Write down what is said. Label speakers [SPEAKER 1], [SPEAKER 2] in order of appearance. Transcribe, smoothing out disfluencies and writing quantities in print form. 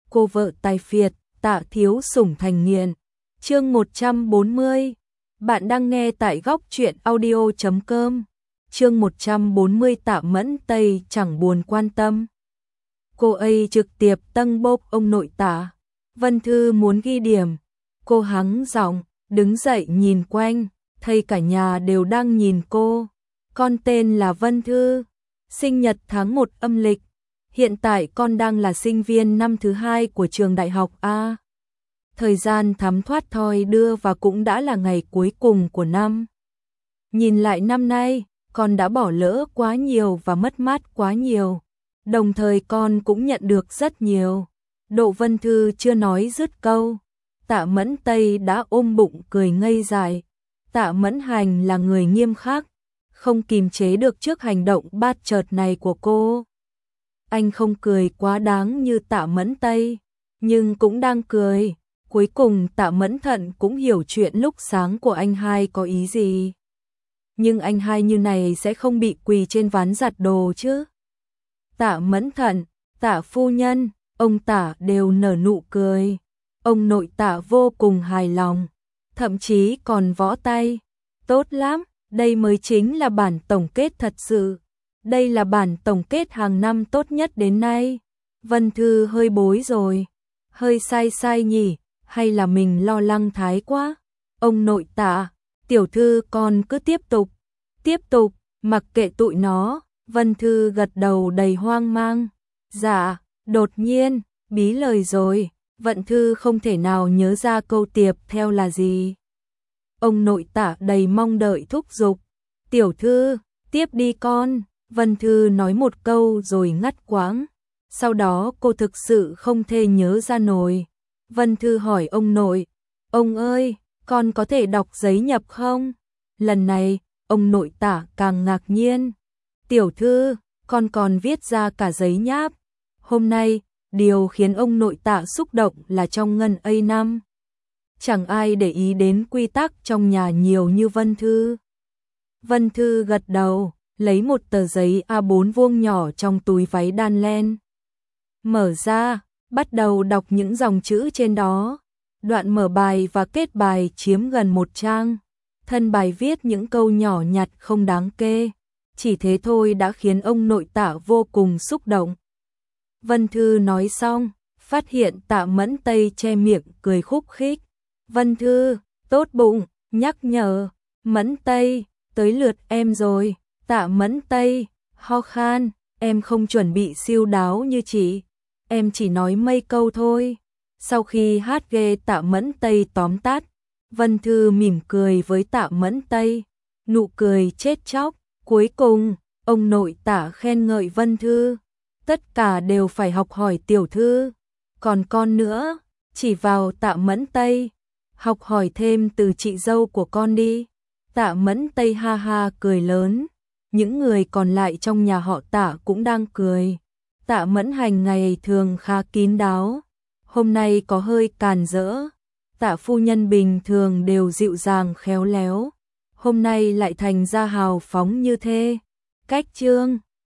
[SPEAKER 1] cô vợ tài phiệt, Tạ thiếu sủng thành nghiện. Chương 140. Bạn đang nghe tại góc truyện audio.com. Chương 140 Tạ Mẫn Tây chẳng buồn quan tâm. Cô ấy trực tiếp tâng bốc ông nội Tạ. Vân Thư muốn ghi điểm. Cô hắng giọng, đứng dậy nhìn quanh, thấy cả nhà đều đang nhìn cô. Con tên là Vân Thư, sinh nhật tháng 1 âm lịch. Hiện tại con đang là sinh viên năm thứ 2 của trường đại học A. Thời gian thấm thoát thoi đưa và cũng đã là ngày cuối cùng của năm. Nhìn lại năm nay, con đã bỏ lỡ quá nhiều và mất mát quá nhiều. Đồng thời con cũng nhận được rất nhiều. Độ Vân Thư chưa nói dứt câu, Tạ Mẫn Tây đã ôm bụng cười ngây dại. Tạ Mẫn Hành là người nghiêm khắc, không kìm chế được trước hành động bát chợt này của cô. Anh không cười quá đáng như Tạ Mẫn Tây, nhưng cũng đang cười. Cuối cùng Tạ Mẫn Thận cũng hiểu chuyện lúc sáng của anh hai có ý gì. Nhưng anh hai như này sẽ không bị quỳ trên ván giặt đồ chứ. Tạ Mẫn Thận, Tạ phu nhân, ông Tạ đều nở nụ cười. Ông nội Tạ vô cùng hài lòng, thậm chí còn võ tay. Tốt lắm, đây mới chính là bản tổng kết thật sự. Đây là bản tổng kết hàng năm tốt nhất đến nay. Vân Thư hơi bối rồi. Hơi sai nhỉ, hay là mình lo lắng thái quá? Ông nội Tạ, tiểu thư con cứ tiếp tục, mặc kệ tụi nó. Vân Thư gật đầu đầy hoang mang. Dạ, đột nhiên, bí lời rồi. Vân Thư không thể nào nhớ ra câu tiếp theo là gì. Ông nội Tạ đầy mong đợi thúc giục. Tiểu thư, tiếp đi con. Vân Thư nói một câu rồi ngắt quãng. Sau đó cô thực sự không thể nhớ ra nổi. Vân Thư hỏi ông nội, ông ơi, con có thể đọc giấy nhập không? Lần này, ông nội Tạ càng ngạc nhiên. Tiểu thư, con còn viết ra cả giấy nháp. Hôm nay, điều khiến ông nội Tạ xúc động là trong ngân A5. Chẳng ai để ý đến quy tắc trong nhà nhiều như Vân Thư. Vân Thư gật đầu, lấy một tờ giấy A4 vuông nhỏ trong túi váy đan len. Mở ra, bắt đầu đọc những dòng chữ trên đó. Đoạn mở bài và kết bài chiếm gần 1 trang. Thân bài viết những câu nhỏ nhặt không đáng kể. Chỉ thế thôi đã khiến ông nội Tạ vô cùng xúc động. Vân Thư nói xong, phát hiện Tạ Mẫn Tây che miệng cười khúc khích. Vân Thư, tốt bụng, nhắc nhở. Mẫn Tây, tới lượt em rồi. Tạ Mẫn Tây, ho khan, em không chuẩn bị siêu đáo như chị. Em chỉ nói mấy câu thôi. Sau khi hát ghê Tạ Mẫn Tây tóm tắt, Vân Thư mỉm cười với Tạ Mẫn Tây. Nụ cười chết chóc. Cuối cùng, ông nội Tạ khen ngợi Vân Thư. Tất cả đều phải học hỏi tiểu thư. Còn con nữa, chỉ vào Tạ Mẫn Tây. Học hỏi thêm từ chị dâu của con đi. Tạ Mẫn Tây ha ha cười lớn. Những người còn lại trong nhà họ Tạ cũng đang cười. Tạ Mẫn Hành ngày thường khá kín đáo, hôm nay có hơi càn rỡ. Tạ phu nhân bình thường đều dịu dàng khéo léo, hôm nay lại thành ra hào phóng như thế. Cách chương